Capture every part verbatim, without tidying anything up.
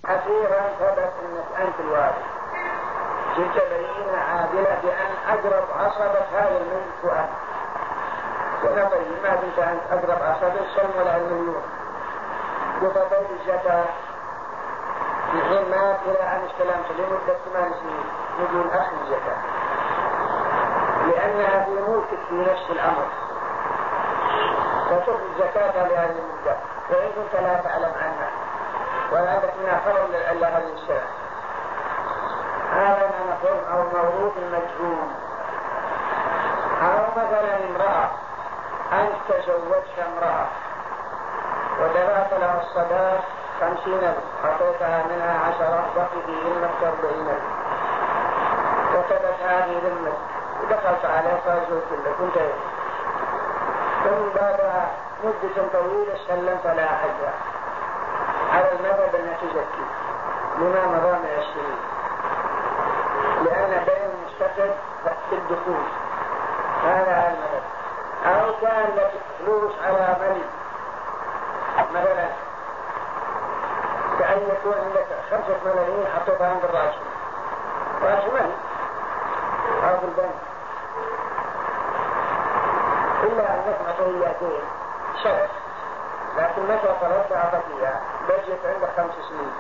أخيرا ثبت أنك أنت الوارث، جئت بينة عادلة بأن أقرب عصبة هذا الملك وأنت، ونبين ما كنت أنت أقرب عصبة السلم ولا المليون بفضل الزكاة من حين مات إلى أن استلمت لمدة ثمان سنين نقول أخذ الزكاة، لأنها في ملكك في نفس الأمر، فتخذ الزكاة لهذه المدة وإن كنت لا تعلم عنها ولا عندك منها خبر إلا هذه السنة. هذا ما نقول أو مولود مجهول، أو مثلا امرأة أنت تزوجت امرأة ودفعت لها الصداق خمسين ألف، أعطيتها منها عشرة بقي في ذمتك أربعين ألف، وكتبت هذه ذمتك ودخلت عليها فزوجت لك كنت ثم بعد مدة طويلة سلمت لها حجها على المذهب أن تزكي لما مضى من السنين، لأن بين المستقر في الدخول هذا المذهب. أو كان لك فلوس على ملك مثلا كأن يكون عندك خمسة ملايين حطيتها عند الراشد راشمان أو في البنك، إلا أنك مطوياتين شرف، لكن متى طلبت أعطت إياه بجت عندك خمس سنين،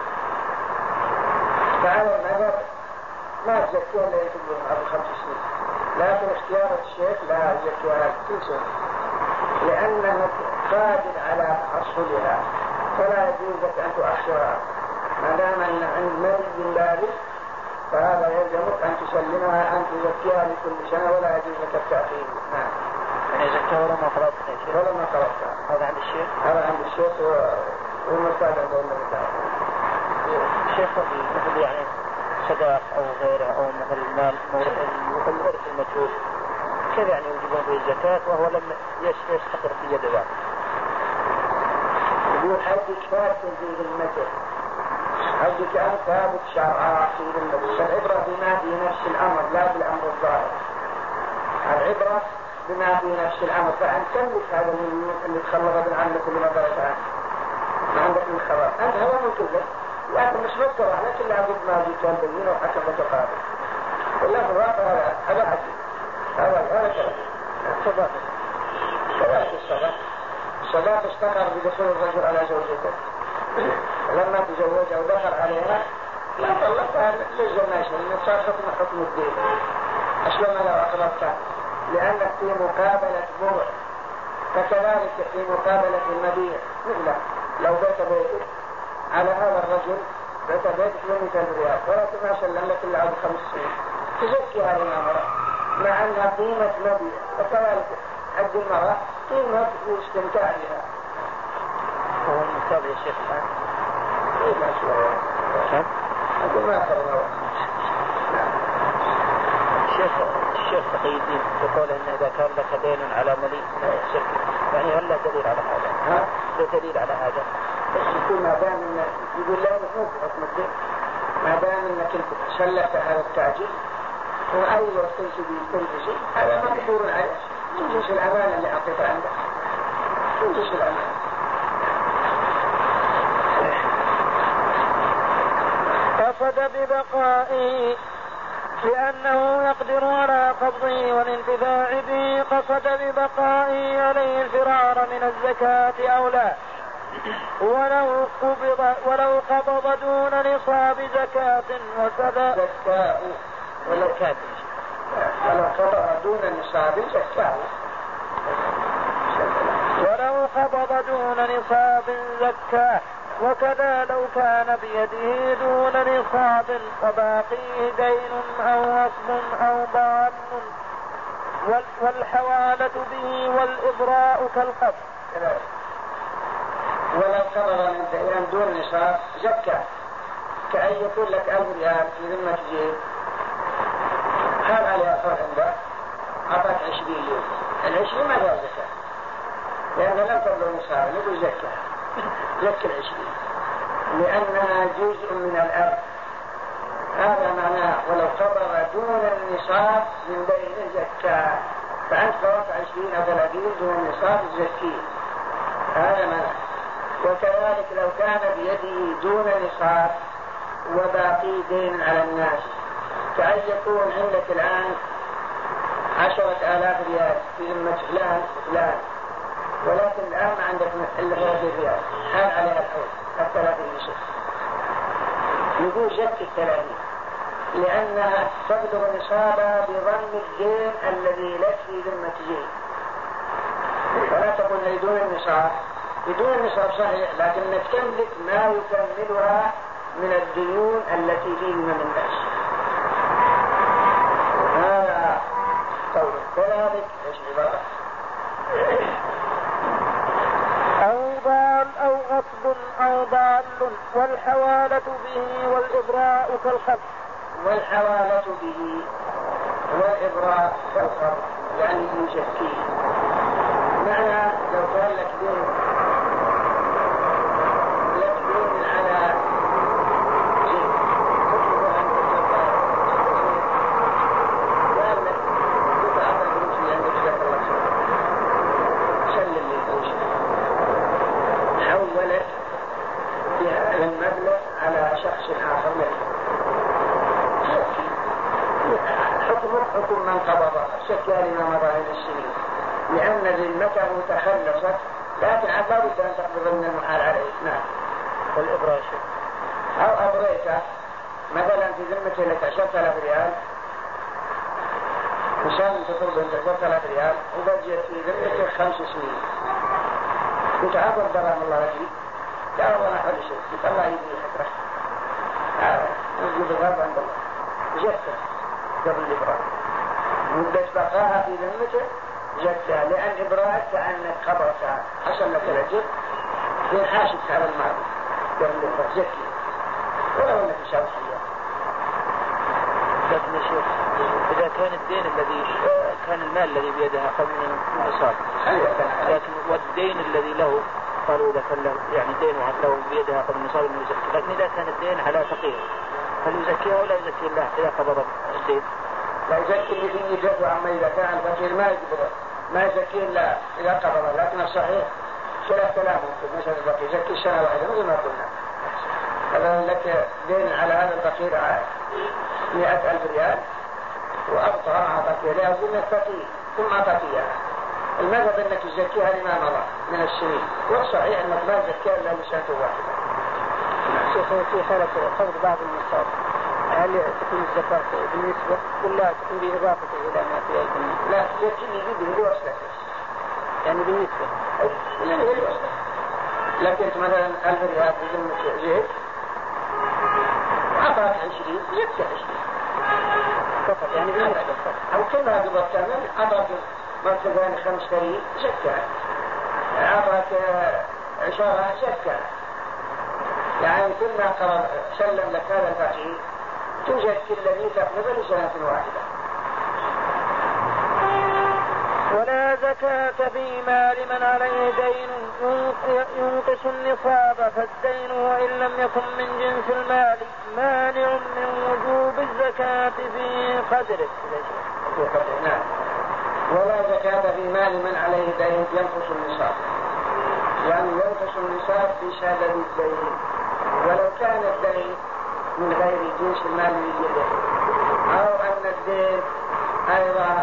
فعلى المذهب ما تزكيها إلا يتبعون أبو خمس سنين، لكن اختيار الشيخ لا يزكيها كل سنة لأنك قادر على تحصلها، فلا يجوز لك أن تؤخرها ما دام أن عند ملك بارد، فهذا يلزمك أن تسلمها أن تزكيها لكل سنة ولا يجوز لك التأخير. نعم. يعني زكاة ولا ما قرأتها يا شيخ؟ ولا ما قرأتها. هذا عند الشيخ؟ هذا عند الشيخ والمستاذ عند المستاذ. الشيخ مثل يعني صداق أو غيره أو مثل المال الورث المجهول كيف يعني يجبون به الزكاة وهو لم يستقر في يد بعض؟ يقول حدك ثابت في ذمته، حدك أنت ثابت شرعا في ذمته، العبرة بما في نفس الأمر لا بالأمر الظاهر، العبرة بما في نفس الأمر، فأنت تملك هذا المليون اللي تخلص من عندك اللي ما ضرت عنه ما عندك من خبر، أنت هو ممكن لك لكن مش مذكر عليك إلا قد ما جيت البينة وحكم متقابل، ولا في الواقع هذا هذا حكي هذا هذا كلام صداق كذلك الصداق الصداق استقر بدخول الرجل على زوجته لما تزوجها ودخل عليها لا طلقها للزماشة لأن صار حكم حكم الدين أسلم لو أقربتها لأنك في مقابلة بوع، فكذلك في مقابلة المبيع مثلا لو بيت بيتك على هذا الرجل بيت بيتك بمئة ريال ولكن ما سلم لك إلا عد خمس سنين تزكي هذه المرأة مع أنها قيمة مبيع، وكذلك حد المرأة قيمة الاستمتاع بها. هو المتابع يا شيخ الآن؟ إيه ما شاء الله. أقول ما أخذنا الشيخ الشيخ تقي الدين يقول إن إذا كان لك دين على مليء من الشرك يعني هل لا دليل على هذا؟ ها؟ لا دليل على هذا؟ بس يقول ما دام إن يقول لا نفوت حكم الدين ما دام إنك أنت سلفت هذا التعجيل وأي وقت بكل شيء هذا مقدور عليه من جنس الأمانة اللي أعطيتها عندك من جنس الأمانة. قصد ببقائه لأنه يقدر على قبضه والانتفاع به، قصد ببقائه عليه الفرار من الزكاة أو لا، ولو قبض ولو قبض دون نصاب زكاة وكذا زكاة ولو كان ولو قبض دون نصاب زكاة ولو قبض دون نصاب زكاة وكذا لو كان بيده دون نصاب وباقيه دين أو وصل أو ضال والحوالة به والإبراء كالقبض. ولو قبض من دين دون نصاب زكاة كأن يكون لك ألف ريال في ذمة جيب هل عليها فرق عنده أعطاك عشرين يوم العشرين ما لها زكاة لأن لم تبلغ نصاب نقول زكاة زكى العشرين لأنها جزء من الأرض، هذا معناه ولو قبض دون النصاب من بين زكاة، فأنت قرأت عشرين أو ثلاثين دون النصاب الزكي هذا معناه. وكذلك لو كان بيده دون نصاب وباقي دين على الناس، كأن يكون عندك الآن عشرة آلاف ريال في ذمة فلان وفلان، ولكن الآن ما عندك إلا ثلاثين ريال، حال عليها الحول الثلاثين يشف، يقول جدك الثلاثين، لأنها تبلغ نصابها بضم الدين الذي لك في ذمة جيد. ولا تقول بدون النصاب، بدون النصاب صحيح، لكنك تملك ما يكملها من الديون التي في ذمم الناس. هذا قول. كذلك ايش العبارة؟ أو ضال أو غصب أو ضال، والحوالة به والإبراء كالخبز. والحوالة به والإبراء كالخبز يعني يزكيه. معنى لو كان لك دين لك دين على شيء تطلب أن تتبع قال لك تتعطى بنفسي أن تجزاك الله خير، سلم لي فوش، حولت بهذا المبلغ على شخص آخر منه، حكم حكم من قبض شكى لما مضى من السنين، لأن ذمته تخلصت، لكن عاد لا بد أن تقبض من المحال عليه. نعم. والإبراء أو أبريته مثلا في ذمته لك عشرة آلاف ريال، مشان تطلب أنت عشرة آلاف ريال وبجيت في ذمته خمس سنين، قلت عبر درهم الله لك، لا والله ما حل شيء، قلت الله يدي حكرة هذا نجيب الغرب عند الله جدته قبل الإبراء، مدة بقاها في ذمته جدها، لأن إبراء كأنك خبرتها حصل لك الأجر في حاشد على المال قبل الإبراء جدي ولو أنك شرطية. لكن يا شيخ إذا كان الدين الذي كان المال الذي بيدها قبل النصاب، لكن والدين الذي له قالوا إذا كان له يعني دين له بيدها قبل النصاب إنه يزكي، لكن إذا كان الدين على فقير هل يزكيها ولا يزكي الله إذا قبض الدين؟ لا يزكي اللي فيه جد، أما إذا كان الفقير ما يقبض ما يزكي إلا إذا قبض، لكن الصحيح ثلاث كلام ممكن مثلا الفقير يزكي سنة واحدة مثل ما قلنا. هذا لك دين على هذا الفقير مئة ألف ريال وأبطأ أعطاك إياه وقلنا الفقير ثم أعطاك إياها، المذهب أنك تزكيها لما مضى من السنين، والصحيح أنك ما تزكيها إلا لسنة واحدة. شيخ في حالة قبض بعض النصاب هل تكون الزكاة بالنسبة ولا تكون بإضافة إلى ما في أيدي الناس؟ لا يكفي يجيب اللي وصلت يعني بالنسبة اللي اللي وصلت. لكن أنت مثلا ألف ريال في ذمة زيت أعطاك عشرين يكفي عشرين فقط يعني بالنسبة أو كلها قبض كامل أعطاك مرتبان خمس فريق زكاة، أعطاك عشرة زكاة، يعني كل ما قرر سلم لك هذا الفقير توجد كل ذي تقريبا لسنة واحدة. ولا زكاة في مال من عليه دين ينقص النصاب، فالدين وإن لم يكن من جنس المال مانع من وجوب الزكاة في قدره. نعم. ولا زكاة في مال من عليه دين ينقص النصاب، يعني ينقص النصاب بسبب الدين، ولو كان الدين من غير جنس المال بيده، أو أن الدين أيضا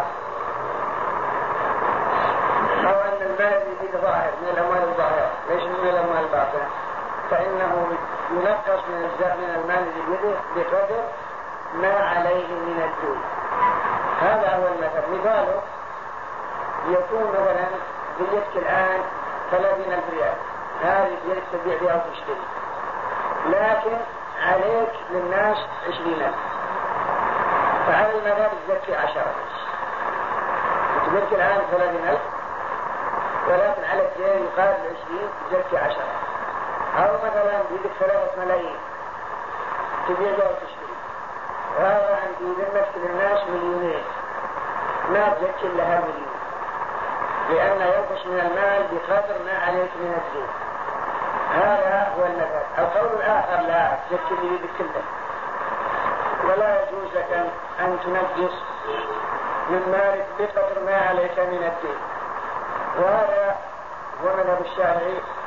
أو أن المال الذي ظاهر من الأموال الظاهرة ليس من الأموال الباطنة، فإنه ينقص من من المال الذي بيده بقدر ما عليه من الدين. هذا هو المثل. مثاله يكون مثلا بيدك الآن ثلاثين ألف ريال، هذه بيدك تبيع بها وتشتري، لكن عليك للناس عشرين ألف، فعلى المدار تزكي عشرة. تبيعك الآن ثلاثين ألف ولكن على الدين يقابل عشرين تزكي عشرة. أو مثلا بيدك ثلاثة ملايين تبيع بها وتشتري، وهذا عندي ذمتك للناس مليونين، ما تزكي لها مليون، لأن ينقص من المال بقدر ما عليك من الدين. هذا هو المثل. القول الآخر لا تزكي اللي بيدك كله، ولا يجوز لك أن تنقص من مالك بقدر ما عليك من الدين، وهذا هو مذهب الشافعي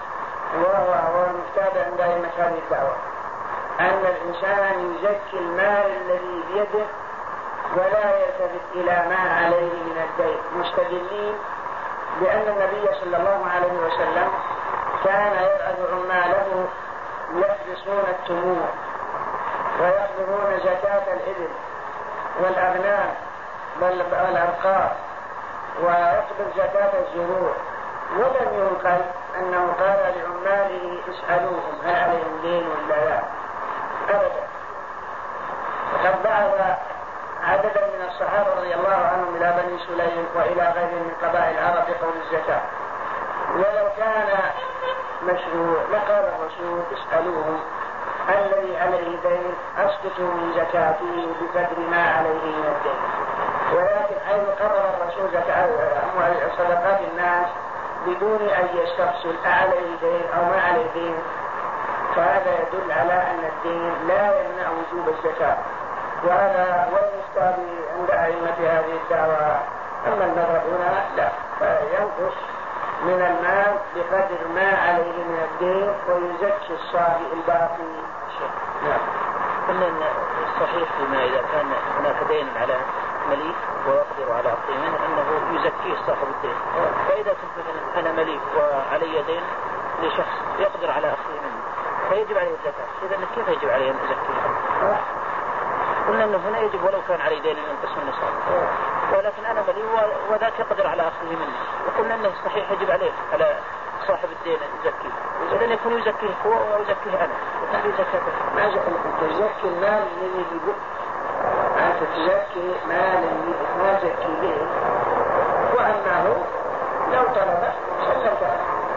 وهو المفتاح عند أئمة هذه الدعوة أن الإنسان يزكي المال الذي بيده ولا يلتفت إلى ما عليه من الدين، مستدلين بأن النبي صلى الله عليه وسلم كان يبعث عماله يحبسون التمور ويحضرون زكاة الإبل والأغنام والأرقام ويقبل زكاة الزروع، ولم ينقل أنه قال لعماله اسألوهم هل عليهم دين ولا لا أبدا. وقد بعث عددا من الصحابة رضي الله عنهم إلى بني سليم وإلى غيرهم من قبائل العرب بقول الزكاة، ولو كان مشروع لقال الرسول اسألوهم الذي عليه دين أسقطوا من زكاته بقدر ما عليه من الدين. ولكن حيث قرر الرسول زكاة صدقات الناس بدون أن يستفسر أعليه دين أو ما عليه دين، فهذا يدل على أن الدين لا يمنع وجوب الزكاة، وهذا هو المفتى عند أئمة هذه الدعوة. أما المذهب هنا لا، فينقص من المال بقدر ما عليه من الدين ويزكي الصافي الباقي. نعم. قلنا أن الصحيح فيما إذا كان هناك دين على مليك ويقدر على أخذه منه أنه يزكيه صاحب الدين. فإذا كنت مثلا أنا مليك وعلي دين لشخص يقدر على أخذه منه فيجب عليه الزكاة، إذا كيف يجب عليه أن أزكيه؟ قلنا أنه هنا يجب ولو كان علي دين ينقص النصاب، ولكن أنا ملي وذاك يقدر على أخذه منه، وقلنا أنه صحيح يجب عليه على صاحب الدين أن يزكيه، إذن يكون يزكيه هو ويزكيه أنا وتنبي زكاته. ما تزكي المال الذي يجب أنت تزكي مال ما تزكي به، وأنه لو طلب سلمته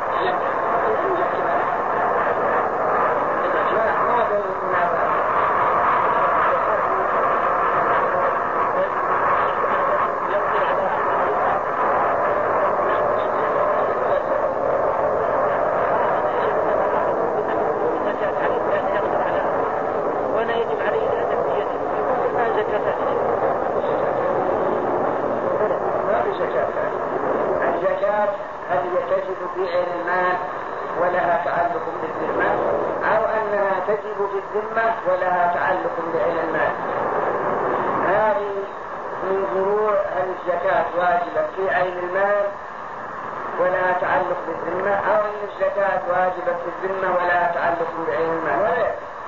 ولها تعلق بعين المال. هذه من فروع هل الزكاة واجبة في عين المال ولا تعلق بالذمة، أو أن الزكاة واجبة في الذمة ولا تعلق بعين المال، ولا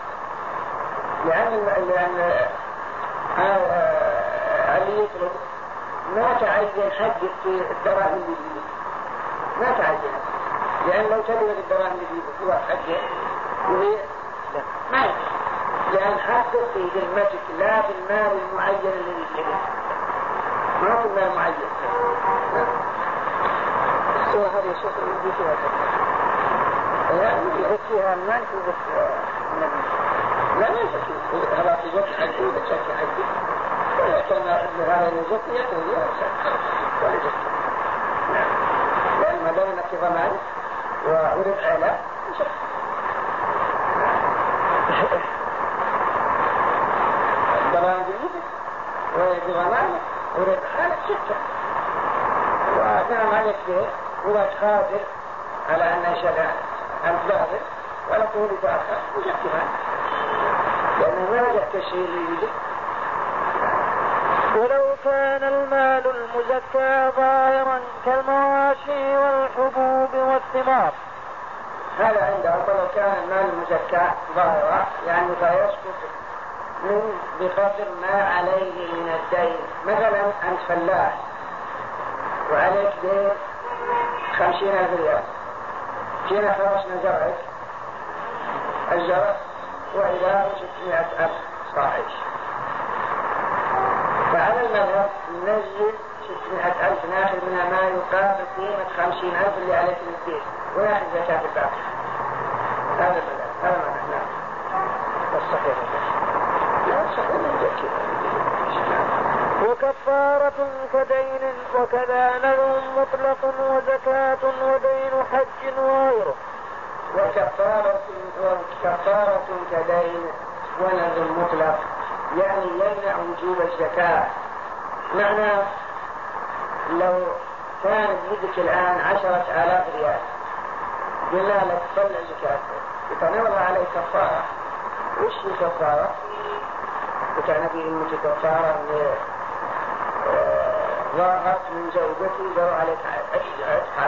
لأن لأن اللي يطلب ما تعين حق في الدراهم اللي بيده، ما تعين، لأن لو تبغى الدراهم اللي بيده هو حقه وهي ما يمكن، لأن حقه في ذمتك لا في المال المعين الذي في يدك، ما في المال المعين. السوى هذه الشيء اللي فيها يعني يزكيها المال يزكيها النبي، لا ما يزكي هذا يزكي حقه ويزكي حقه، ولا كان ابن هذا يزكي يكون يزكي ولا يزكي، لأن ما دام انك ضمان وأرد على يزكي. الضمان بيدك وضمانك ورد حالك ستة، ونعم عليك به هو قادر على أن يشهد أنت ظاهر ولا تقول تأخر وزكي مالك، لأنه ما زكى الشيء اللي يجب. ولو كان المال المزكى ظاهرا كالمواشي والحبوب والثمار، هذا عنده. ولو كان المال المزكى ظاهرا يعني فيسقط من بقدر ما عليه من الدين. مثلا أنت فلاح وعليك دين خمسين ألف ريال، جينا خلصنا زرعك الزرع وإذا ستمائة ألف صاحش، فعلى المذهب ننزل ستمائة ألف ناخذ منها ما يقابل قيمة خمسين ألف اللي عليك من الدين وناخذ زكاة الباقي. هذا المذهب، هذا المذهب. نعم الصحيح لا الصحيح من زكي. وكفارة كدين وكذا نذر مطلق وزكاة ودين حج وغيره. وكفارة وكفارة كدين ونذر مطلق يعني يمنع وجوب الزكاة. معنى لو كانت يدك الآن عشرة آلاف ريال قلنا لك طلع زكاة يتناول عليه كفارة. وش هي كفارة؟ وكان فيه المتي كفارة ضاعت من زوجتي جرى عليك عتق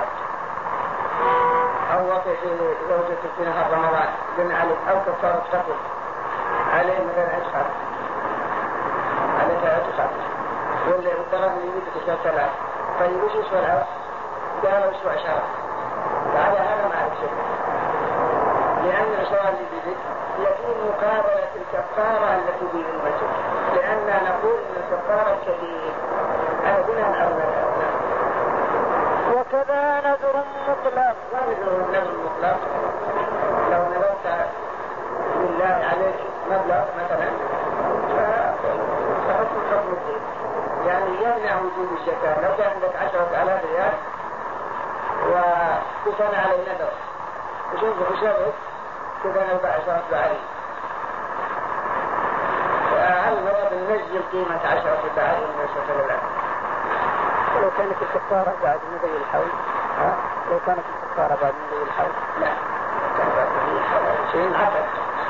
أو وقف زوجتك في نهار رمضان قلنا عليك أو كفارة قتل عليه مثلا عتق عليك عتق واللي الضرر اللي يريدك كفارة ثلاث. طيب وش يسوى العوض؟ قالوا يسوى عشرة. فعلى هذا ما أعرف شيء لأن العشرة اللي بيدك يكون مقابلة الكفارة التي بينمتك لأننا نقول أن الكفارة كبير أنا بنا أولى. وكذا نذر مطلق. نذر مطلق لو نذرت لله عليك مبلغ مثلا فحكم حكم الدين يعني يمنع وجود الزكاة. لو كان عندك عشرة آلاف ريال وكان عليه نذر وشوف بشرط كذا نربع عشرة بعري فهل مرض ننزل قيمة عشرة بعري ونسوة لله. ولو كانت الكفارة بعد مضي الحول ها؟ لو كانت الكفارة بعد مضي الحول لا كان بعد مضي الحول شيء عقد.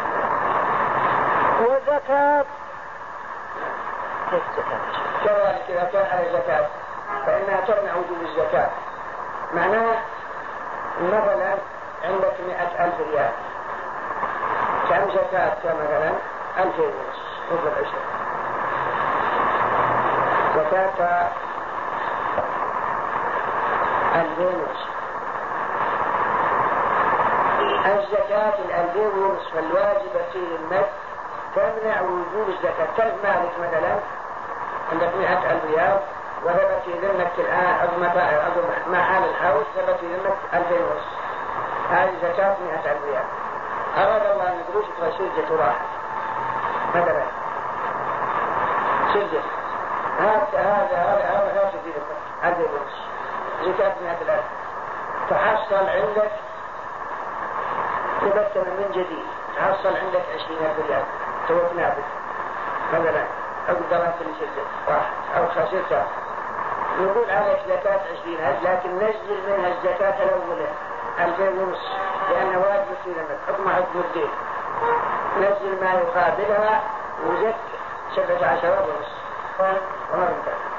وزكاة كيف زكاة؟ كذلك إذا كان على زكاة فإنها تمنع وجود الزكاة. معناه مثلا عندك مئة ألف ريال كم زكاة مثلا ألفين ونص ربع العشر زكاة ألفين ونص. الزكاة الألفين ونص فالواجبة في المد تمنع وجود الزكاة. كم مالك مثلا عندك مئة ألف ريال وثبت في ذمك الآن عظم مع حال الحول ثبت في ذمك ألفين ونص. هذه زكاة مئة ألف ريال. أراد الله أن يدروش ترى شرجة راحة مثلا شرجة هذا هذا هذا هذا هذا في ذمك ألفين ونص زكاة مئة الألف. تحصل عندك تبتل من جديد تحصل عندك عشرين ألف ريال سوى نابت مثلا أو دراسة لشرجة واحد أو خسرتها نقول عليك زكاة عشرين ألف لكن نزل منها الزكاة الأولى ألفين ونص لأن واجب في ذمك حكم حكم الدين. نزل ما يقابلها وزك سبعة عشر ونص وما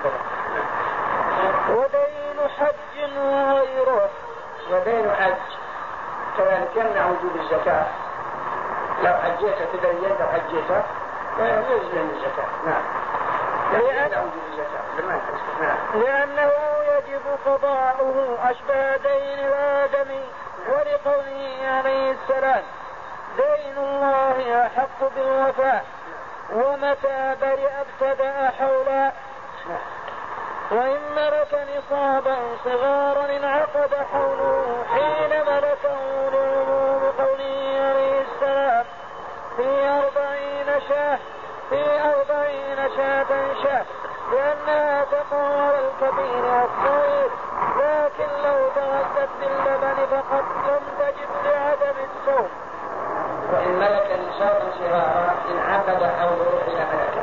ودين حج وغيره. ودين حج كذلك يمنع وجود الزكاة. لو حجيت تدينت أو حجيت ينزل من الزكاة. نعم يمنع وجود الزكاة نعم. لأنه يجب قضاؤه أشبه دين الآدم ولقوله عليه السلام دين الله أحق بالوفاء ومتى برئ ابتدأ حولا. وإن ملك نصابا صغارا انعقد حوله حين ملكه لعموم قوله عليه السلام في أربعين شاه في أربعين شاة شاه لأنها تقع على الكبير والصغير لكن لو تغذت باللبن فقد لم تجد لعدم الصوم. وإن ملك نصابا صغارا انعقد حوله إلى ملكه.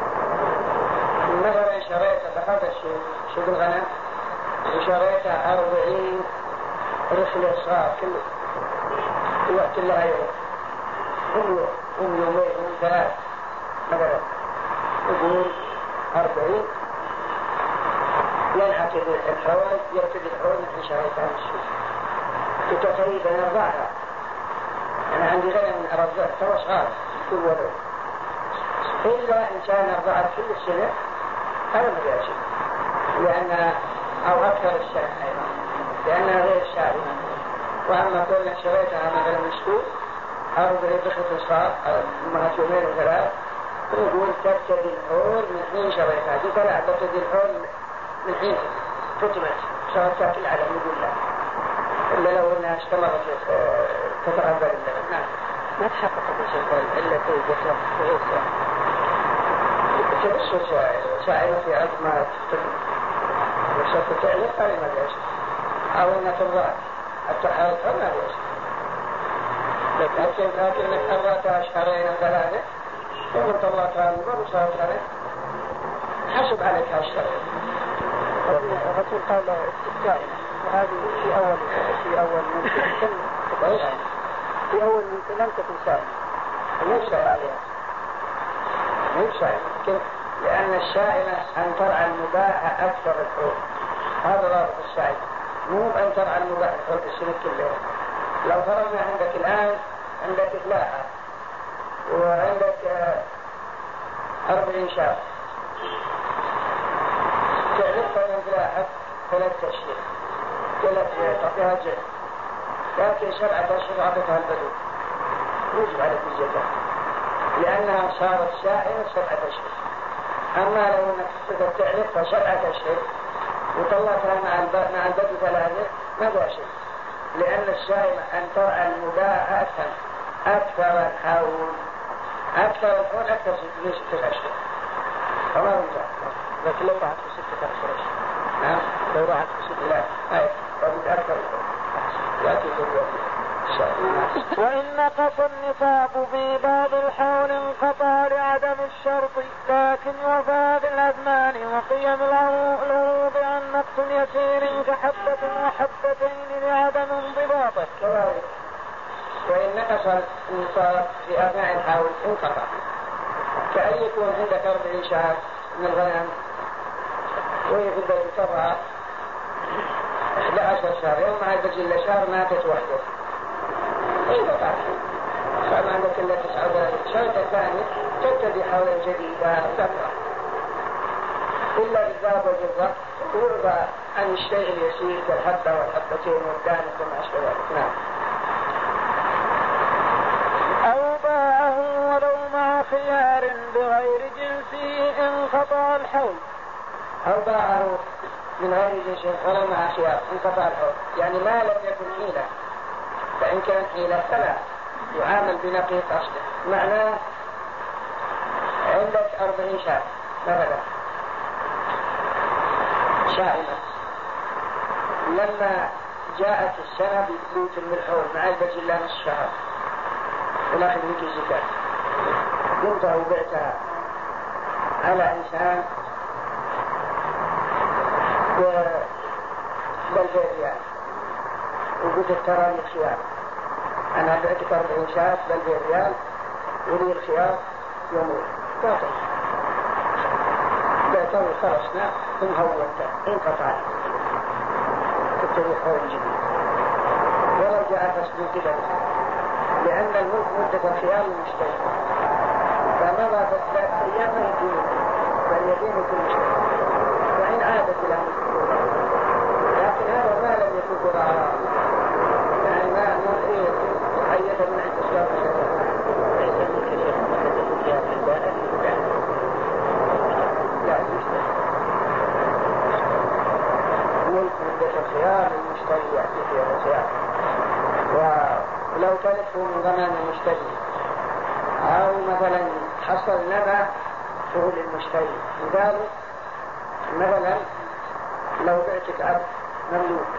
مثلا شريت بهذا الشيء شو الغنم وشريت أربعين رحلة صغار كل وقت لها يوم كل يوم يومين يوم ثلاث مثلا يقول أربعين ينعقد الحول يرتد الحول من شريت هذا الشيء تتخيل أن أرضعها. أنا عندي غنم من أرضعها سوى صغار كل ولد إلا إن كان أرضعها كل السنة هذا ما فيها شيء لأن أو أكثر السنة أيضا لأنها غير شارمة. وأما كل شريتها مثلا مشكور أرضع بخط صغار أمها يومين وثلاث نقول تبتدي الحول من حين شريتها دي لا تبتدي الحول من حين فتمت صارت تاكل على نقول لا إلا لو أنها استمرت تتغذى اللبن. نعم ما تحقق الشيطان إلا في جسر وعيسى تبص سائلة في عظم ما تفتن وشرط تعلق هذه ما بيعش أو أنها تضاء التحاوط ما بيعش لكن لكن أرضاتها شهرين ثلاثة ثم طلعتها المر وصارت عليه حسب عليك هالشهرين. الرسول قال استفتاء هذه في أول في أول ممكن في أول ممكن لم تكن سائمة مو سائمة مو سائمة لأن الشائمة أن ترعى المباح أكثر الحول، هذا رابط الشائمة، مو أن ترعى المباح الحول السنة كلها. لو فرضنا عندك الآن عندك فلاحة وعندك أربعين شاب تعرفها من فلاحة ثلاث أشهر ثلاث تعطيها جهد، لكن سبعة أشهر عطتها البدو يجب على الزكاة لأنها صارت شائمة سبعة أشهر. أما لو أنك تقدر تعرفها سبعة أشهر وطلعتها مع البدو ثلاثة ما ذا شيء، لأن الشائمة أن ترعى المباح أكثر أكثر الحول أكثر الحول أكثر من ستة أشهر. فما رجع لكن لو رعت في ستة أشهر نعم لو رعت في ستة لا هاي فبد أكثر يأتي وإن نقص النصاب في بعض الحول انقطع لعدم الشرط، لكن وفى بالأزمان وقيم العروض عن نقص يسير كحبة وحبتين لعدم انضباطه. وإن نقص النصاب في أثناء الحول انقطع، كأن يكون عندك أربعين شهر من الغنم ويقدر يتبع إحدى عشر شهر، يوم ما يبقى إلا شهر ماتت وحده انقطع، صار ما عندك إلا تسعة وثلاثين. الشرط الثاني تبتدي حولا جديدة تقرأ إلا بالذهب والفضة ويرضى عن الشيء اليسير كالحبة والحبتين والدانة وما أشبه ذلك. نعم. أو باعه ولو مع خيار بغير جنسه انقطع الحول. أو باعه من غير جنسه ولو مع خيار انقطع الحول، يعني ما لم يكن حيلة، فإن كان حيلة فلا يعامل بنقيض أصله. معناه عندك أربعين شهر مثلا شائمة، لما جاءت السنة بثبوت من الحول مع البجل الله نصف شهر ولكن منك الزكاة، قمتها وبعتها على إنسان بالبيت يعني وقلت ترى لي الخيار، أنا بعتك أربعين شهر بالبيت ريال ولي الخيار يومين باطل، بعته وخلصنا ثم هولته انقطع تبتدي حول جديد. ولو جاء فصل كده لأن الملك مدة الخيار المشتري، فمضى ثلاث أيام ما يدين بل يدين كل شيء، وإن عادت إلى ملك، لكن هذا ما لم يكن ضرعا، يعني ما نريد حيث من عند الشرط ليس الملك شيخ مدة الخيار من البائع لا ملك مدة الخيار المشتري يأتي فيها الخيار، ولو تلفه من ضمان المشتري أو مثلا حصل نبع شغل المشتري. لذلك مثلا لو بعتك عبد مملوك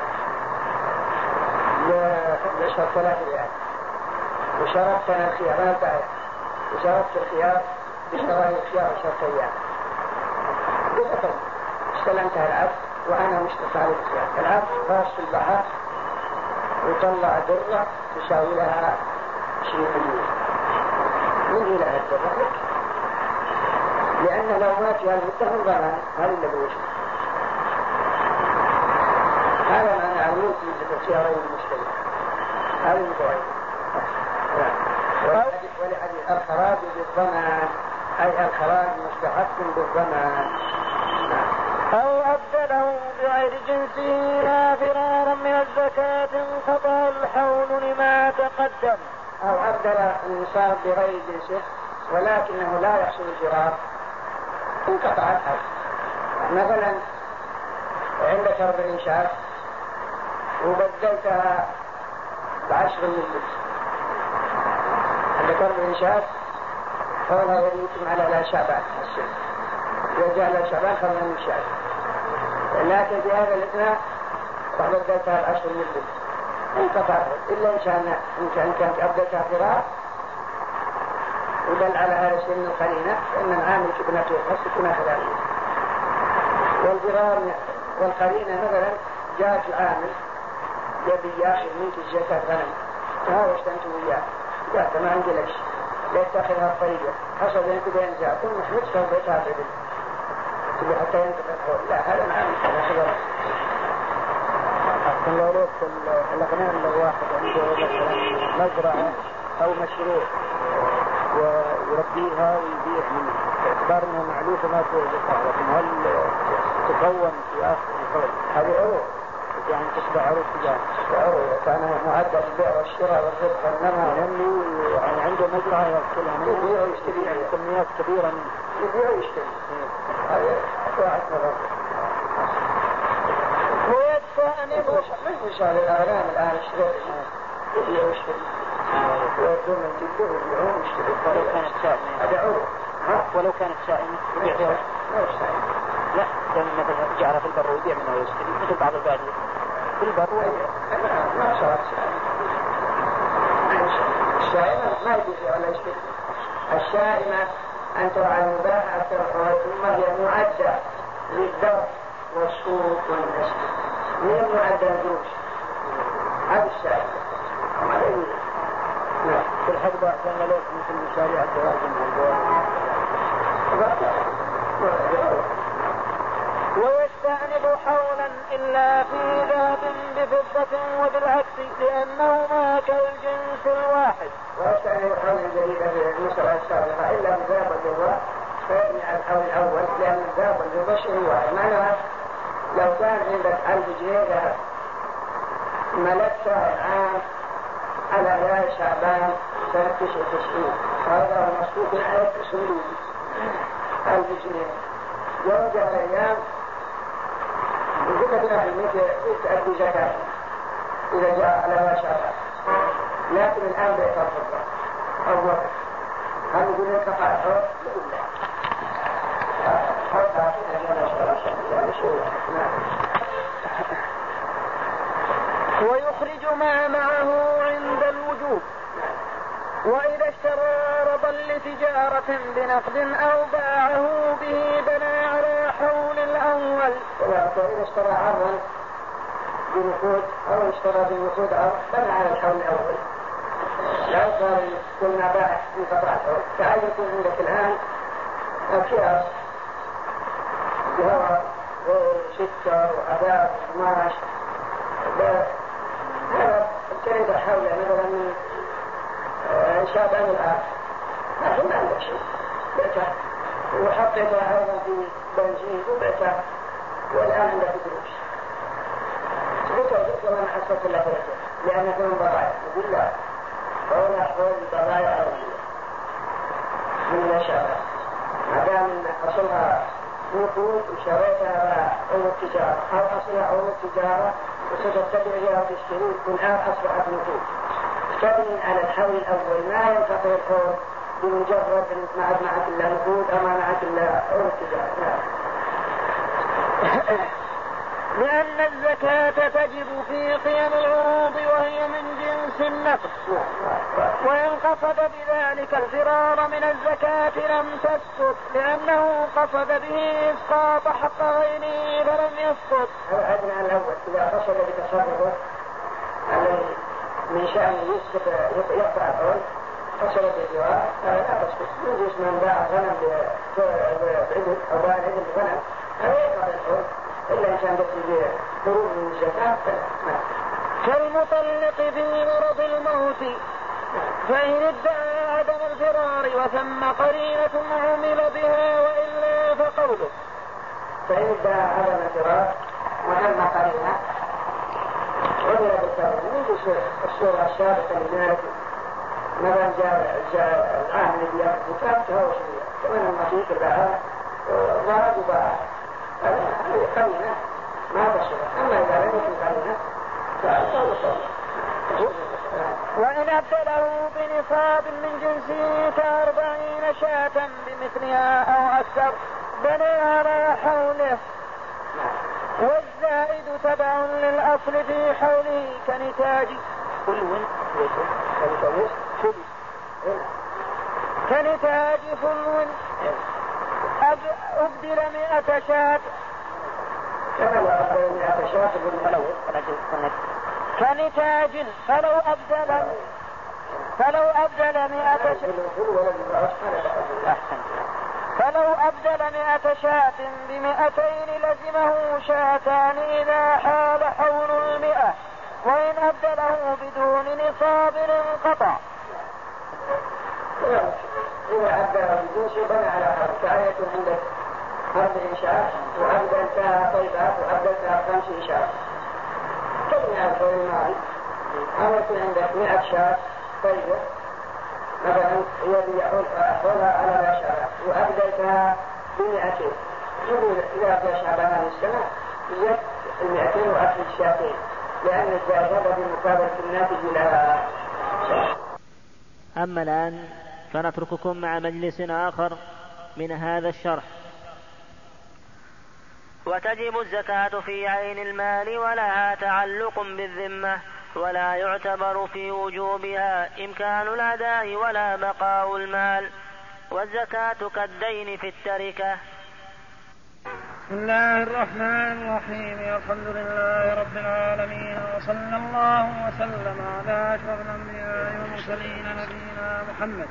لعشرة ثلاثة ريال وشربت أنا الخيار أنا البائع وشربت الخيار بشراء الخيار عشرة أيام بقطن استلمتها العبد وأنا مشترك على الخيار، العبد راس في البحر وطلع درة تساوي لها عشرين مليون، من إلى الدرة لك، لأن لو مات في هالمدة من ضمان هذا اللي بوجه. هذا معنى عمود مدة الخيارين المشتري، هذا المتوعد. ولحديث الخراج بالضمان أي الخراج مستحق بالضمان. أو أبدله بغير جنسه لا فرارا من الزكاة انقطع الحول لما تقدم. أو أبدل النصاب بغير جنسه ولكنه لا يحصل الفرار انقطع الحول. مثلا عندك أربعين شهر وبدلتها بعشر من عندك أربعين شهر حولها يتم على لا شعبان السنة يرجع لا شعبان خلنا من شهر، لكن في هذا الإثناء وبدلتها بعشر من انقطع إلا إن كان إن كانت أبدلتها فرار ودل على هذا السن القرينة فإن العامل كبنته يخص كنا خلالية، والفرار والقرينة مثلا جاءت العامل يبي ياخذ منك الزكاة غنم تهاوشت أنت وياه قالت ما عندي لك لا تأخذها الطريقة حصل بينك وبين زاد ثم حدثها وبيتها بدل تبي حتى ينتقل الحول لا هذا العامل هذا خبر أحسن لو ليس الأغنام لو واحد عنده مثلا مزرعة أو مشروع ويربيها ويبيع منها باعتبار أنها معلوفة ما فيها زكاة لكن هل تكون في آخر الحول هذه عروض يعني تصبح عروض تجارة عروض كان معدل البيع والشراء والربح والنمى ينمي يعني عنده مزرعة يأكلها منها يبيع ويشتري يعني كميات كبيرة منها يبيع ويشتري هذا واحد مرة ويستأنف من مثال الأغنام الآن اشتري يبيع ويشتري ويردون من جده ويبيعون ويشتري ولو كانت سائمة هذا عروض ولو كانت سائمة يبيع فيها ما يشتري لا لأن مثلا جعلها في البر ويبيع منها ويشتري مثل بعض البعض في البر ما صارت الشائمة ما يبيع ولا يشتري الشائمة أن ترعى المباح أكثر الحوال ثم هي معدة للدر والسوق والنسل هي معدة الجروش هذا الشائمة وما لا يوجد في الحق أحسن ملوك مثل مشاريع الدواجن ويستأنف حولا إلا في ذهب بفضة وبالعكس لأنهما كالجنس الواحد. ويستأنف حولا جديدا في المسألة السابقة إلا الذهب والفضة فيبني على الحول الأول لأن الذهب والفضة شيء واحد معناها لو كان عندك ألف جنيه ذهب ملكتها العام على هلال شعبان سنة تسعة وتسعين هذا هو مسبوق عليك سنوي ألف جنيه يوم جاء الأيام وجدت لها المية تأدي زكاة إذا جاء على هلال شعبان لكن الآن بيت الفضة أو وقت هل يقول لك قطع الحر؟ يقول لا حتى ويخرج ما معه عند الوجوب. وإذا اشترى عرضا لتجارة بنقد أو باعه به بنى على حول الأول. وإذا اشترى عرضا بنقود أو اشترى بنقود أو بنى على الحول الأول لا يصار كل ما باع في قطع الحول فهل يكون عندك الآن أكياس جهر وشكر وأداء وقماش هذا ابتعد حول مثلا من شابان الآن لكن ما عندك شيء بعته وحطيتها أيضا في بنزين وبعته والآن عندك دروس سبته ذكر ما حصلت الله فرته لأن يكون ضرائع يقول لا فهنا أحوال ضرائع أولية من الشابان ما دام أصلها نقود وشريتها عروض تجارة أو أصلها عروض تجارة وستتبع بها وتشتري والآن أصبحت نقود تبني على الحول الأول ما ينقطع الحول بمجرد ما معك إلا نقود أو ما معك إلا عروض تجارة لأن الزكاة تجب في قيم العروض وهي من جنس النقد وإن قصد بذلك الفرار من الزكاة لم تسقط لأنه قصد به إسقاط حق غيره فلم يسقط. هذا أدنى الأول إذا قصد بتصرفه الذي من شأنه يقطع الحول قصد بالجواب لا تسقط يجوز من باع غنم بعدد أو باع عدد غنم هذا يقطع الحول إلا إن كان بس خروج من الزكاة كالمطلق في مرض الموت فإن ادعى عدم الفرار وثم قرينة عمل بها وإلا فقوله. فإن ادعى عدم الفرار وثم قرينة عمل بالقرينة يجوز الصورة السابقة لذلك مثلا جاء الآن الذي يأخذ زكاة فهو شريع كمان المطيق باعها ضرب وباعها هذه قرينة ما تصير أما إذا لم يكن قرينة فأصول صور. وإن أبدله بنصاب من جنسه كأربعين شاة بمثلها أو أكثر بنى على حوله والزائد تبع للأصل في حوله كنتاج فلو كنتاج فلو أبدل مئة شاة كنتاج فلو أبدل فلو أبدل مئة فلو أبدل مئة شاة بمئتين لزمه شاتان إذا حال حول المئة، وإن أبدله بدون نصاب انقطع. إذا أبدله بدون شيء بنى على حرف كآية عندك أربع شاة وأبدلتها طيبات وأبدلتها خمس شاة تبني على الحول الماضي. أما يكون عندك مئة شاة طيبة مثلا الذي أحولها على لا شاة وأبدلتها بمئتين، يقول إذا أبدل شعبان السنة زدت المئتين وأكل الشاتين لأن الزائدة بمقابلة الناتج لها. أما الآن فنترككم مع مجلس آخر من هذا الشرح. وتجب الزكاة في عين المال ولها تعلق بالذمة، ولا يعتبر في وجوبها إمكان الأداء ولا بقاء المال، والزكاة كالدين في التركة. بسم الله الرحمن الرحيم. الحمد لله رب العالمين، وصلى الله وسلم على أشرف الأنبياء والمرسلين نبينا محمد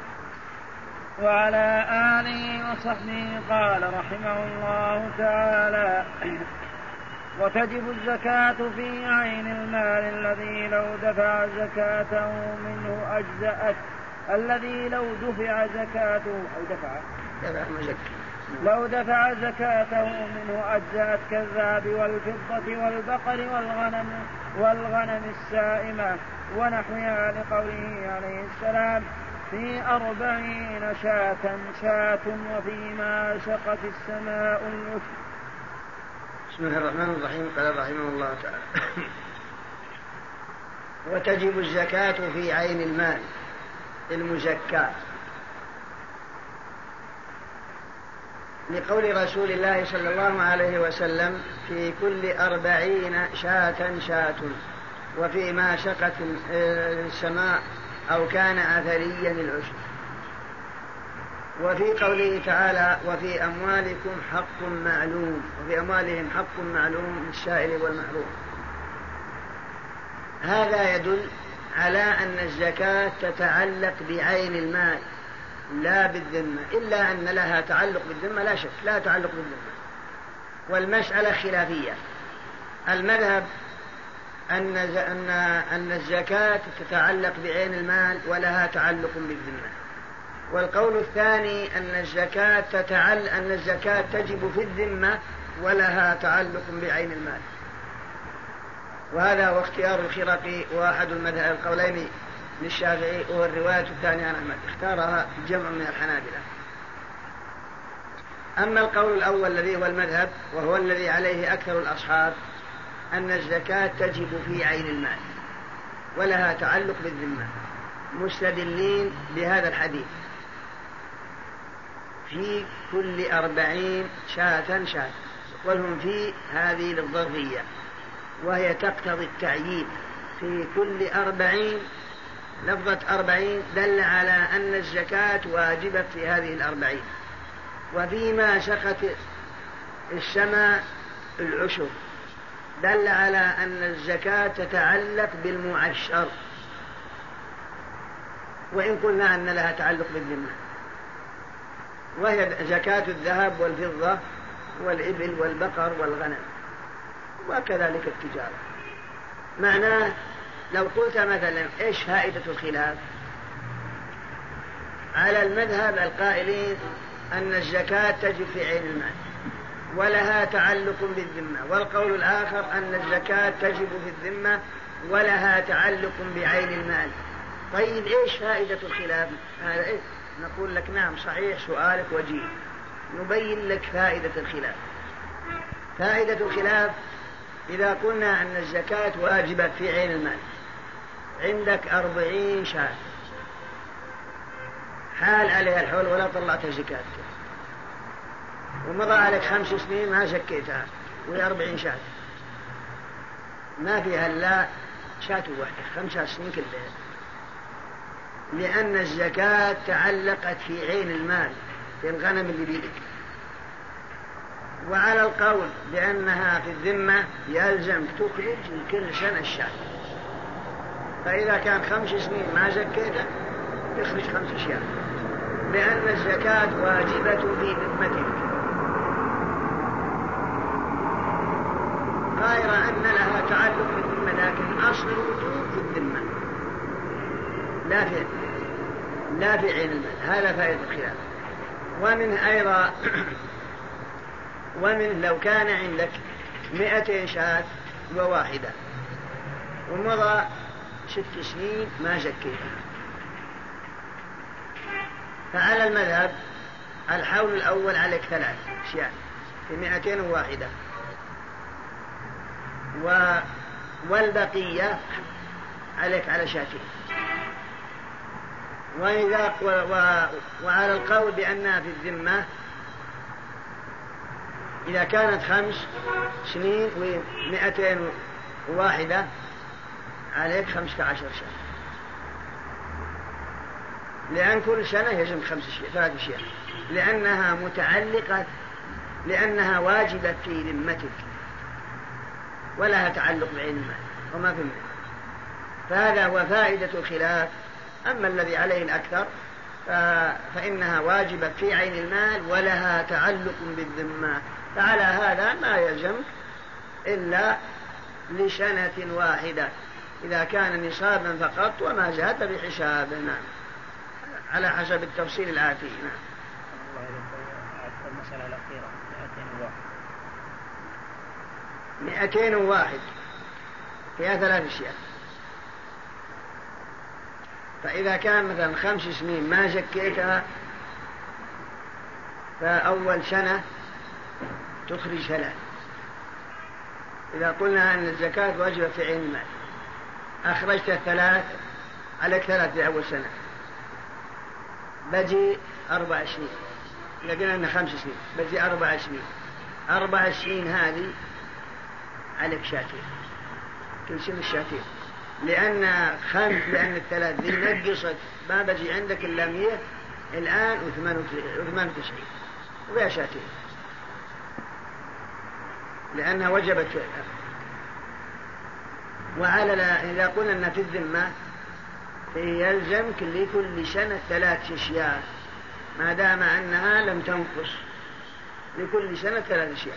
وعلى آله وصحبه. قال رحمه الله تعالى: وتجب الزكاة في عين المال الذي لو دفع زكاته منه أجزأت الذي لو دفع زكاته أو دفع لو دفع زكاته منه أجزأت كالذهب والفضة والبقر والغنم والغنم السائمة ونحوها، لقوله عليه السلام: في أربعين شاة شاة وفيما شقت السماء العشر. بسم الله الرحمن الرحيم. قال رحمه الله تعالى: وتجب الزكاة في عين المال المزكى، لقول رسول الله صلى الله عليه وسلم: في كل أربعين شاة شاة وفيما شقت السماء أو كان أثريا العشر. وفي قوله تعالى: وفي أموالكم حق معلوم، وفي أموالهم حق معلوم للسائل والمحروم. هذا يدل على أن الزكاة تتعلق بعين المال لا بالذمة، إلا أن لها تعلق بالذمة لا شك، لا تعلق بالذمة. والمسألة خلافية. المذهب أن أن الزكاة تتعلق بعين المال ولها تعلق بالذمة. والقول الثاني أن الزكاة تتعلق أن الزكاة تجب في الذمة ولها تعلق بعين المال. وهذا هو اختيار الخرقي واحد المذهب القولين للشافعي، وهو الرواية الثانية عن أحمد، اختارها جمع من الحنابلة. أما القول الأول الذي هو المذهب وهو الذي عليه أكثر الأصحاب، أن الزكاة تجب في عين المال ولها تعلق بالذمة، مستدلين بهذا الحديث: في كل أربعين شاة شاة. والهم في هذه للظرفية، وهي تقتضي التعيين. في كل أربعين، لفظة أربعين دل على أن الزكاة واجبة في هذه الأربعين. وفيما شقت السماء العشر دل على أن الزكاة تتعلق بالمعشر، وإن قلنا أن لها تعلق بالذمة، وهي زكاة الذهب والفضة والإبل والبقر والغنم، وكذلك التجارة. معناه لو قلت مثلا إيش فائدة الخلاف؟ على المذهب القائلين أن الزكاة تجب في عين المال ولها تعلق بالذمة، والقول الآخر أن الزكاة تجب في الذمة ولها تعلق بعين المال. طيب إيش فائدة الخلاف؟ هذا إيه؟ نقول لك نعم صحيح، سؤالك وجيه، نبين لك فائدة الخلاف. فائدة الخلاف: إذا قلنا أن الزكاة واجبة في عين المال، عندك أربعين شاة، حال عليها الحول ولا طلعتها زكاة، ومضى عليك خمس سنين ما زكيتها، وهي أربعين شاة، ما فيها إلا شاة واحدة، خمسة سنين كلها، لأن الزكاة تعلقت في عين المال، في الغنم اللي بيدك. وعلى القول بأنها في الذمة يلزم تخرج كل سنة الشاة. فإذا كان خمس سنين ما زكيته يخرج خمس شياه، لأن الزكاة واجبة في ذمتك، غير أن لها تعلق بالذمة، لكن أصل الوجوب في الذمة لا في لا في عين المال. هذا فائدة الخلاف. ومن أيضا ومن لو كان عندك مئتين شاة وواحدة ومضى ست سنين ما زكيتها، فعلى المذهب الحول الأول عليك ثلاث شياه في مئتين وواحدة، و والبقية عليك على شاتين. وإذا و... و... وعلى القول بأنها في الذمة إذا كانت خمس سنين ومئتين وواحدة عليك خمسة عشر شهر، لأن كل سنة يجب خمس شيء ثلاث شيء، لأنها متعلقة لأنها واجبة في ذمتك ولها تعلق بعين المال وما في المال. فهذا هو فائدة الخلاف. أما الذي عليه الأكثر فإنها واجبة في عين المال ولها تعلق بالذمة، فعلى هذا ما يلزم إلا لسنة واحدة إذا كان نصابا فقط وما زاد بحساب. نعم، على حسب التفصيل الآتي. نعم. المسألة الأخيرة مئتين وواحد فيها ثلاث أشياء. فإذا كان مثلا خمس سنين ما زكيتها فأول سنة تخرج ثلاث. إذا قلنا أن الزكاة واجبة في عين المال، أخرجت الثلاث عليك ثلاث لأول سنة، بجي أربع سنين، لقينا أن خمس سنين بجي أربع سنين، أربع سنين هذه عليك شاتين، كل سنة شاتين، لأن خمس لأن الثلاث ذي نقصت ما بجي عندك إلا مية الآن وثمان وتسعين وبها شاتين لأنها وجبت. وعلى إذا قلنا أن في الذمة يلزم لكل سنة ثلاث أشياء ما دام أنها لم تنقص، لكل سنة ثلاث أشياء.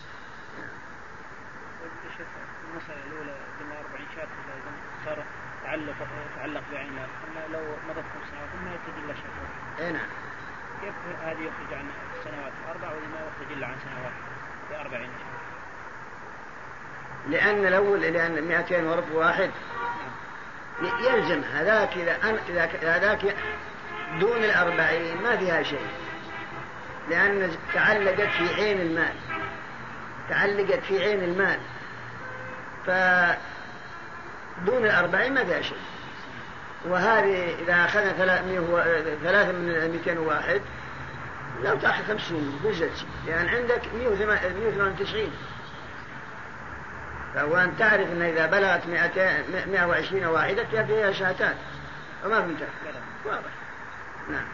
المسألة الأولى قلنا أربعين شهر صار تعلق تعلق بعينها، أما لو مضت خمس سنوات ما يخرج إلا شهر. نعم. كيف هذه يخرج عن السنوات الأربع وما يخرج إلا عن سنوات في أربعين شهر؟ لأن الأول لأن مئتين وربع واحد يلزم هذاك إذا إذا هذاك دون الأربعين ما فيها شيء، لأن تعلقت في عين المال تعلقت في عين المال فدون الأربعين ما فيها شيء. وهذه إذا أخذنا ثلاثة من مئتين وواحد لو تأخذ خمسين بزت، لأن عندك مئة وثمانية وتسعين. فهو أن تعرف أن إذا بلغت مئة وعشرين واحدة فيها شهتان وما فهمتها واضح. نعم.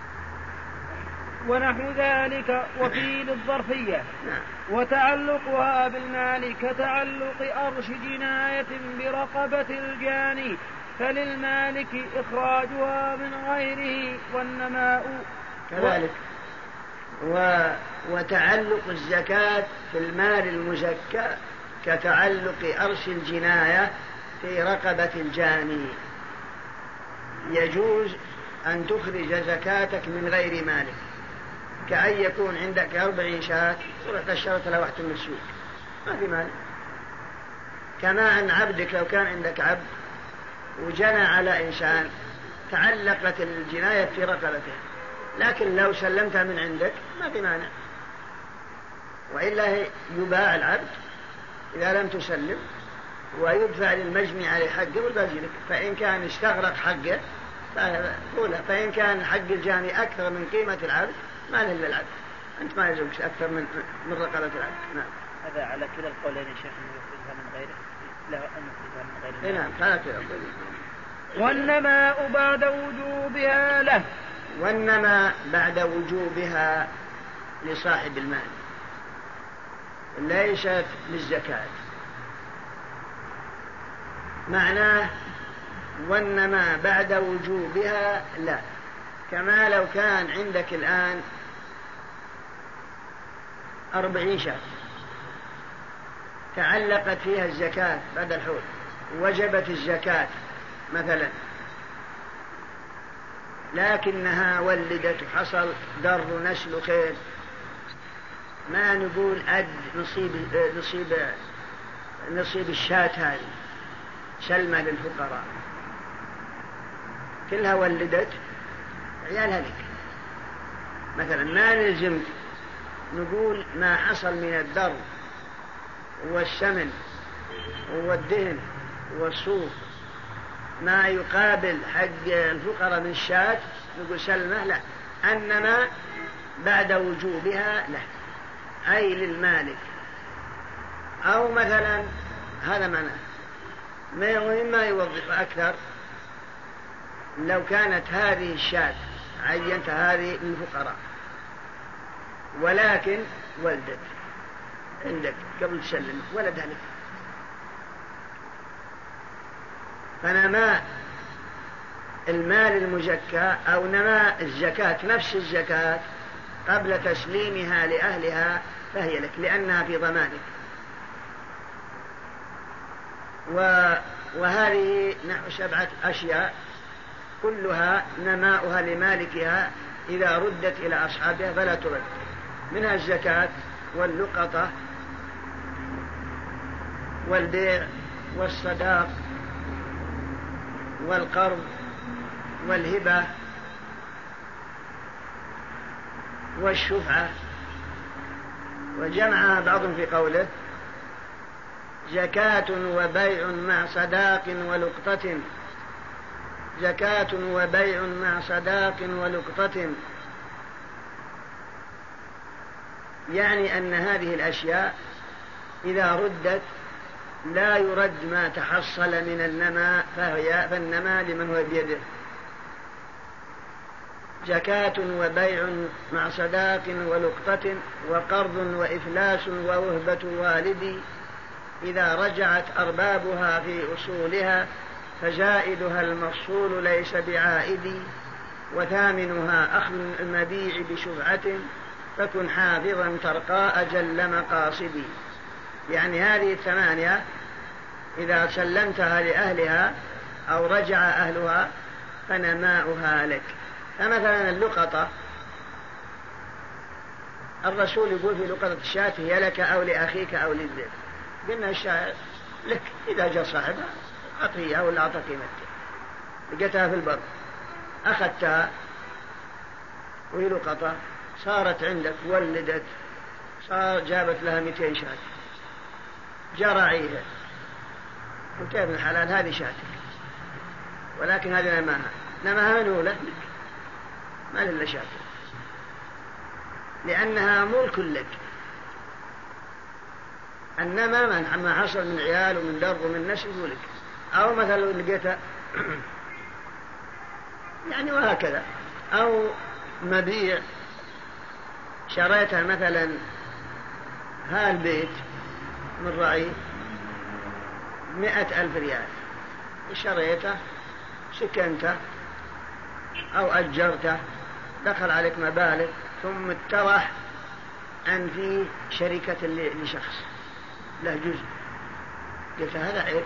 ونحو ذلك وفي للظرفية. نعم. وتعلقها بالمال كتعلق أرش جناية برقبة الجاني، فللمالك إخراجها من غيره والنماء كذلك. و... وتعلق الزكاة في المال المزكى كتعلق أرش الجناية في رقبة الجاني. يجوز أن تخرج زكاتك من غير مالك، كأن يكون عندك أربعين شاة ورحت اشتريت لها واحدة من السوق ما في مال. كما أن عبدك لو كان عندك عبد وجنى على إنسان تعلقت الجناية في رقبته، لكن لو سلمتها من عندك ما في مانع، وإلا يباع العبد إذا لم تسلم ويدفع للمجني عليه حقه والباقي لك. فإن كان استغرق حقه فقوله، فإن كان حق الجاني أكثر من قيمة العبد ما له إلا العبد، أنت ما يلزمك أكثر من من رقبة العبد. نعم. هذا على كلا القولين يا شيخ، أن يخرجها من غيره لا أن يخرجها من غيره. نعم على كلا القولين. والنماء بعد وجوبها له. والنماء بعد وجوبها لصاحب المال. ليست للزكاة. معناه وإنما بعد وجوبها لا، كما لو كان عندك الآن أربعين شاة تعلقت فيها الزكاة بعد الحول، وجبت الزكاة مثلا، لكنها ولدت وحصل در نسل خير، ما نقول أد نصيب نصيب نصيب الشاة هذه سلمة للفقراء، كلها ولدت عيالها لك مثلا. ما نلزم نقول ما حصل من الدر والسمن والدهن والصوف ما يقابل حق الفقراء من الشاة نقول سلمة، لا، أنما بعد وجوبها له، أي للمالك. أو مثلا هذا معناه مما يوضح أكثر، لو كانت هذه الشاة عينت هذه للفقراء ولكن ولدت عندك قبل تسلم ولدها لك، فنماء المال المزكى أو نماء الزكاة نفس الزكاة قبل تسليمها لأهلها فهي لك، لأنها في ضمانك. وهذه نحو سبعة أشياء كلها نماؤها لمالكها إذا ردت إلى أصحابها فلا ترد، منها الزكاة واللقطة والبيع والصداق والقرض والهبة والشفعة. وجمعها بعضهم في قوله زكاة وبيع مع صداق ولقطة، زكاة وبيع مع صداق ولقطة، يعني أن هذه الأشياء إذا ردت لا يرد ما تحصل من النماء، فهي فالنماء لمن هو بيده. زكاة وبيع مع صداق ولقطة وقرض وإفلاس ووهبة والدي، إذا رجعت أربابها في أصولها فزائدها المفصول ليس بعائد، وثامنها أخذ المبيع بشفعة فكن حافظا ترقى أجل مقاصدي. يعني هذه الثمانية إذا سلمتها لأهلها أو رجع أهلها فنماؤها لك. فمثلا اللقطة الرسول يقول في لقطة الشاة هي لك أو لأخيك أو للذئب، قلنا الشاة لك إذا جاء صاحبها أعطيها ولا أعطى قيمتها، لقيتها في البر أخذتها وهي لقطة صارت عندك ولدت، صار جابت لها مئتين شاة، جرعيها وكيف من الحلال هذه شاتك، ولكن هذه نماها نماها منه لك ما لله شاتك، لأنها ملك لك. أنما ما حصل من عيال ومن درب ومن نسل لك. أو مثلا لقيتها يعني وهكذا. أو مبيع شريتها مثلا هالبيت من رعي مئة ألف ريال، شريته سكنته أو أجرته دخل عليك مبالغ ثم اتضح أن في شركة لشخص له جزء، قلت هذا عيب،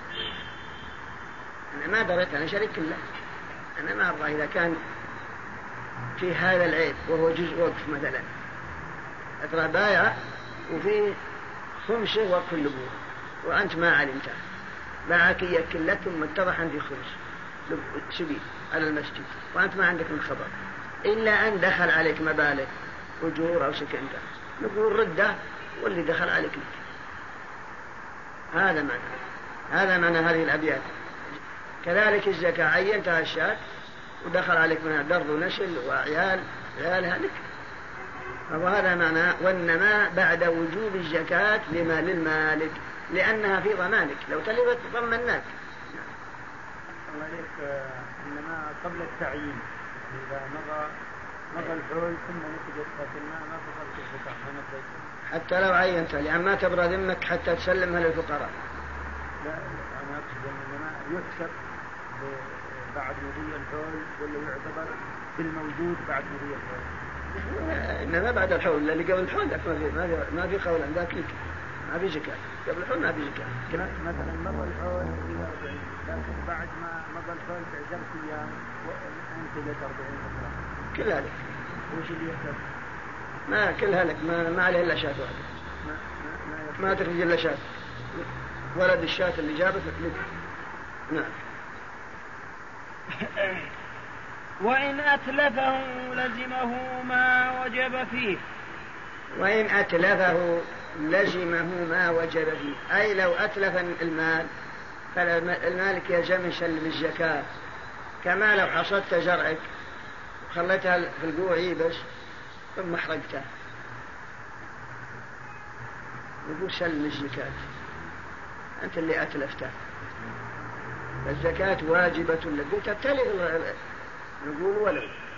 أنا ما دريت أنا شريك له، أنا ما أبغى إذا كان في هذا العيب وهو جزء وقف مثلا أترى بايع وفي خمسة وقف اللبوه وأنت ما علمته، باعك يأكل ثم اتضح أن في خمس سبيل على المسجد وأنت ما عندك من خبر، إلا أن دخل عليك مبالغ أجور أو سكنته نقول رده واللي دخل عليك لك. هذا معنى هذا معنى هذه الأبيات. كذلك الزكاة عينتها الشاة ودخل عليك منها درب ونسل وعيال عيالها لك، وهذا معنى والنماء بعد وجوب الزكاة لما للمالك لأنها في ضمانك، لو تلفت ضمناك. الله عليك. النماء قبل التعيين إذا مضى مضى الحول ثم نتجت الماء ما فصلت الزكاة ما نبدأ حتى لو عينتها لأن ما تبرى ذمك حتى تسلمها للفقراء. لا أنا أقصد أنما يحسب بعد مضي الحول ولا يعتبر بالموجود بعد مضي الحول؟ إنما بعد الحول اللي قبل الحول ما في ما في ما في قول عندك لك ما في زكاة قبل الحول ما في زكاة. مثلا مضى الحول إلى أربعين لكن بعد ما مضى الحول بعشرة أيام وأنت لك أربعين مثلا. كل هذا. وش اللي يحسب؟ ما كل هلك ما ما عليه إلا شاة واحدة. ما ما, ما تخرج إلا شاة. ولد الشاة اللي جابت لك. نعم. وإن أتلفه لزمه ما وجب فيه. وإن أتلفه لزمه ما وجب فيه، أي لو أتلف المال فالمالك يلزم يسلم الزكاة، كما لو حصدت زرعك وخليتها في القوع يبس ثم حرقتها يقول سلم الزكاة، أنت اللي أتلفته، الزكاة واجبة لك. قلت ابتلغ نقول ولو